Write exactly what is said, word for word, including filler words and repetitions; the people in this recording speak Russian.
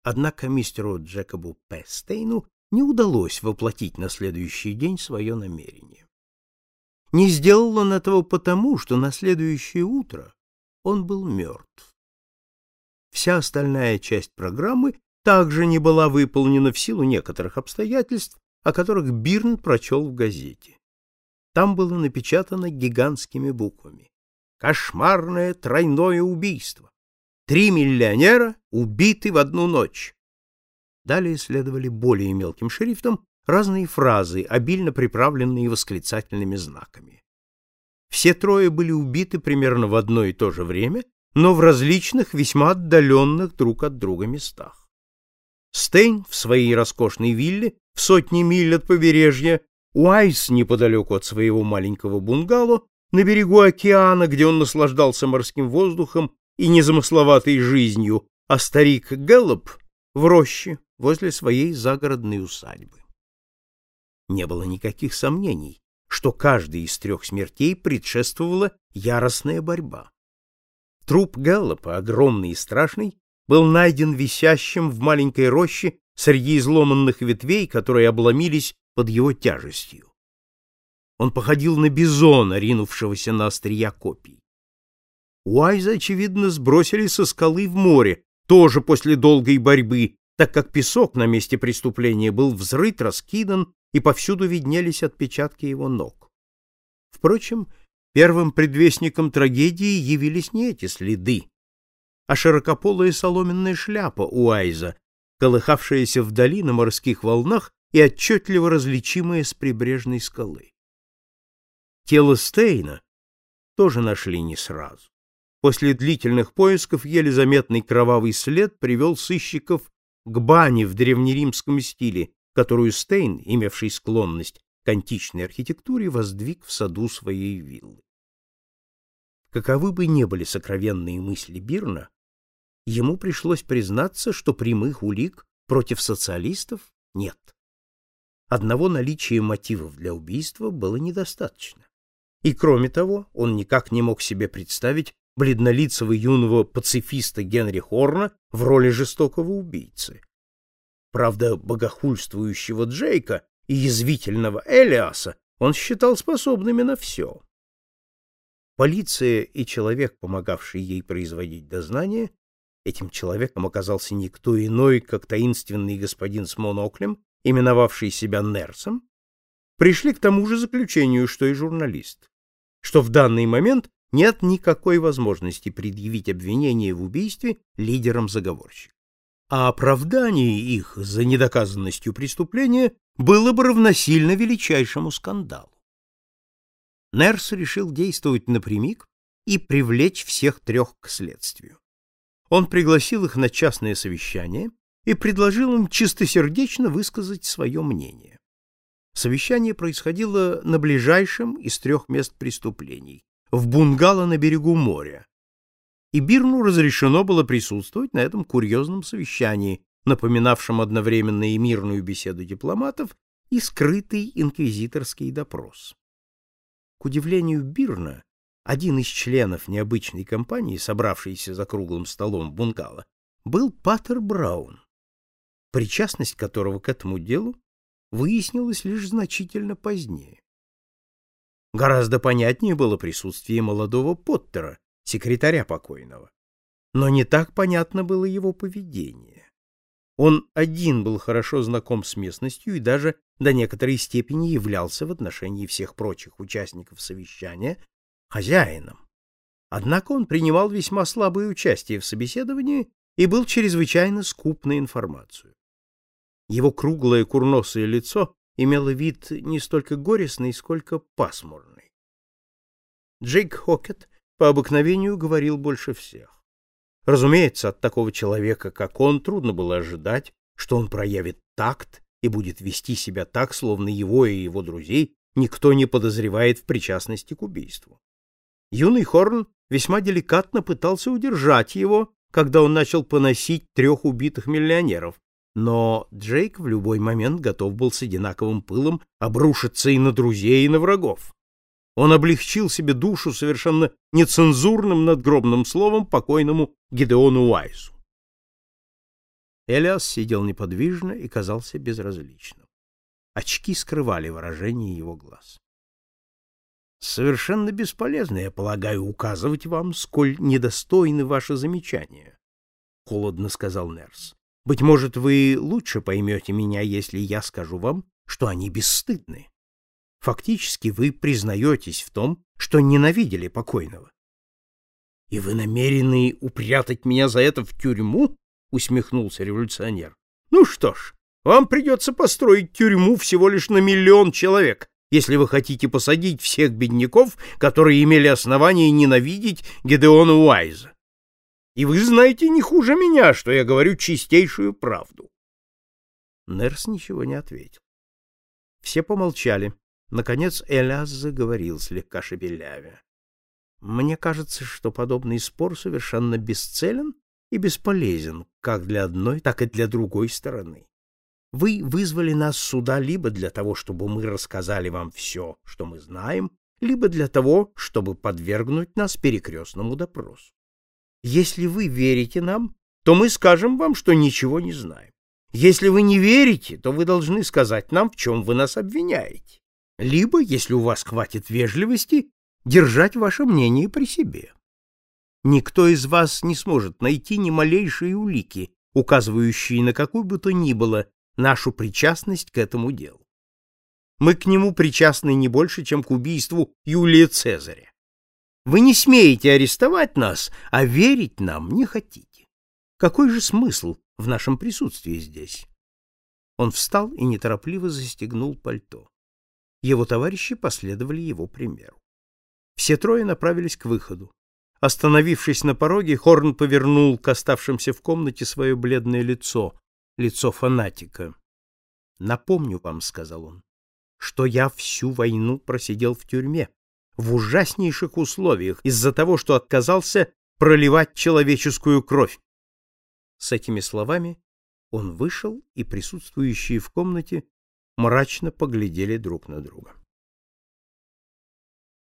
Однако мистеру Джекобу П. Стейну не удалось воплотить на следующий день свое намерение. Не сделал он этого потому, что на следующее утро он был мертв. Вся остальная часть программы также не была выполнена в силу некоторых обстоятельств, о которых Бирн прочел в газете. Там было напечатано гигантскими буквами: «Кошмарное тройное убийство! Три миллионера убиты в одну ночь!» Далее следовали более мелким шрифтом разные фразы, обильно приправленные восклицательными знаками. Все трое были убиты примерно в одно и то же время, но в различных, весьма отдаленных друг от друга местах. Стейн в своей роскошной вилле в сотне миль от побережья, Уайс неподалеку от своего маленького бунгало на берегу океана, где он наслаждался морским воздухом и незамысловатой жизнью, а старик Гэллоп в роще возле своей загородной усадьбы. Не было никаких сомнений, что каждой из трех смертей предшествовала яростная борьба. Труп Гэллопа, огромный и страшный, был найден висящим в маленькой роще среди изломанных ветвей, которые обломились под его тяжестью. Он походил на бизона, ринувшегося на острия копий. Уайза, очевидно, сбросили со скалы в море, тоже после долгой борьбы, так как песок на месте преступления был взрыт, раскидан, и повсюду виднелись отпечатки его ног. Впрочем, первым предвестником трагедии явились не эти следы, а широкополая соломенная шляпа Уайза, колыхавшаяся вдали на морских волнах и отчетливо различимая с прибрежной скалы. Тело Стейна тоже нашли не сразу. После длительных поисков еле заметный кровавый след привел сыщиков к бане в древнеримском стиле, которую Стейн, имевший склонность к античной архитектуре, воздвиг в саду своей виллы. Каковы бы ни были сокровенные мысли Бирна, ему пришлось признаться, что прямых улик против социалистов нет. Одного наличия мотивов для убийства было недостаточно. И кроме того, он никак не мог себе представить бледнолицего юного пацифиста Генри Хорна в роли жестокого убийцы. Правда, богохульствующего Джейка и язвительного Элиаса он считал способными на все. Полиция и человек, помогавший ей производить дознание, этим человеком оказался никто иной, как таинственный господин с моноклем, именовавший себя Нерсом, пришли к тому же заключению, что и журналист, что в данный момент нет никакой возможности предъявить обвинение в убийстве лидерам заговорщиков. А оправдание их за недоказанностью преступления было бы равносильно величайшему скандалу. Нерс решил действовать напрямик и привлечь всех трех к следствию. Он пригласил их на частное совещание и предложил им чистосердечно высказать свое мнение. Совещание происходило на ближайшем из трех мест преступлений, в бунгало на берегу моря, и Бирну разрешено было присутствовать на этом курьезном совещании, напоминавшем одновременно и мирную беседу дипломатов, и скрытый инквизиторский допрос. К удивлению Бирна, один из членов необычной компании, собравшейся за круглым столом в бунгало, был патер Браун, причастность которого к этому делу выяснилась лишь значительно позднее. Гораздо понятнее было присутствие молодого Поттера, секретаря покойного, но не так понятно было его поведение. Он один был хорошо знаком с местностью и даже до некоторой степени являлся в отношении всех прочих участников совещания хозяином. Однако он принимал весьма слабое участие в собеседовании и был чрезвычайно скуп на информацию. Его круглое курносое лицо имело вид не столько горестный, сколько пасмурный. Джейк Хокет по обыкновению говорил больше всех. Разумеется, от такого человека, как он, трудно было ожидать, что он проявит такт и будет вести себя так, словно его и его друзей никто не подозревает в причастности к убийству. Юный Хорн весьма деликатно пытался удержать его, когда он начал поносить трех убитых миллионеров, но Джейк в любой момент готов был с одинаковым пылом обрушиться и на друзей, и на врагов. Он облегчил себе душу совершенно нецензурным надгробным словом покойному Гидеону Уайсу. Элиас сидел неподвижно и казался безразличным. Очки скрывали выражение его глаз. Совершенно бесполезно, я полагаю, указывать вам, сколь недостойны ваши замечания, — холодно сказал Нерс. Быть может, вы лучше поймете меня, если я скажу вам, что они бесстыдны. Фактически вы признаетесь в том, что ненавидели покойного. — И вы намерены упрятать меня за это в тюрьму? — усмехнулся революционер. — Ну что ж, вам придется построить тюрьму всего лишь на миллион человек, если вы хотите посадить всех бедняков, которые имели основание ненавидеть Гедеона Уайза. И вы знаете не хуже меня, что я говорю чистейшую правду. Нерс ничего не ответил. Все помолчали. Наконец Элиас заговорил, слегка шепелявя. Мне кажется, что подобный спор совершенно бесцелен и бесполезен как для одной, так и для другой стороны. Вы вызвали нас сюда либо для того, чтобы мы рассказали вам все, что мы знаем, либо для того, чтобы подвергнуть нас перекрестному допросу. Если вы верите нам, то мы скажем вам, что ничего не знаем. Если вы не верите, то вы должны сказать нам, в чем вы нас обвиняете. Либо, если у вас хватит вежливости, держать ваше мнение при себе. Никто из вас не сможет найти ни малейшей улики, указывающие на какую бы то ни было нашу причастность к этому делу. Мы к нему причастны не больше, чем к убийству Юлия Цезаря. Вы не смеете арестовать нас, а верить нам не хотите. Какой же смысл в нашем присутствии здесь? Он встал и неторопливо застегнул пальто. Его товарищи последовали его примеру. Все трое направились к выходу. Остановившись на пороге, Хорн повернул к оставшимся в комнате свое бледное лицо, лицо фанатика. «Напомню вам, — сказал он, — что я всю войну просидел в тюрьме, в ужаснейших условиях, из-за того, что отказался проливать человеческую кровь». С этими словами он вышел, и присутствующие в комнате мрачно поглядели друг на друга.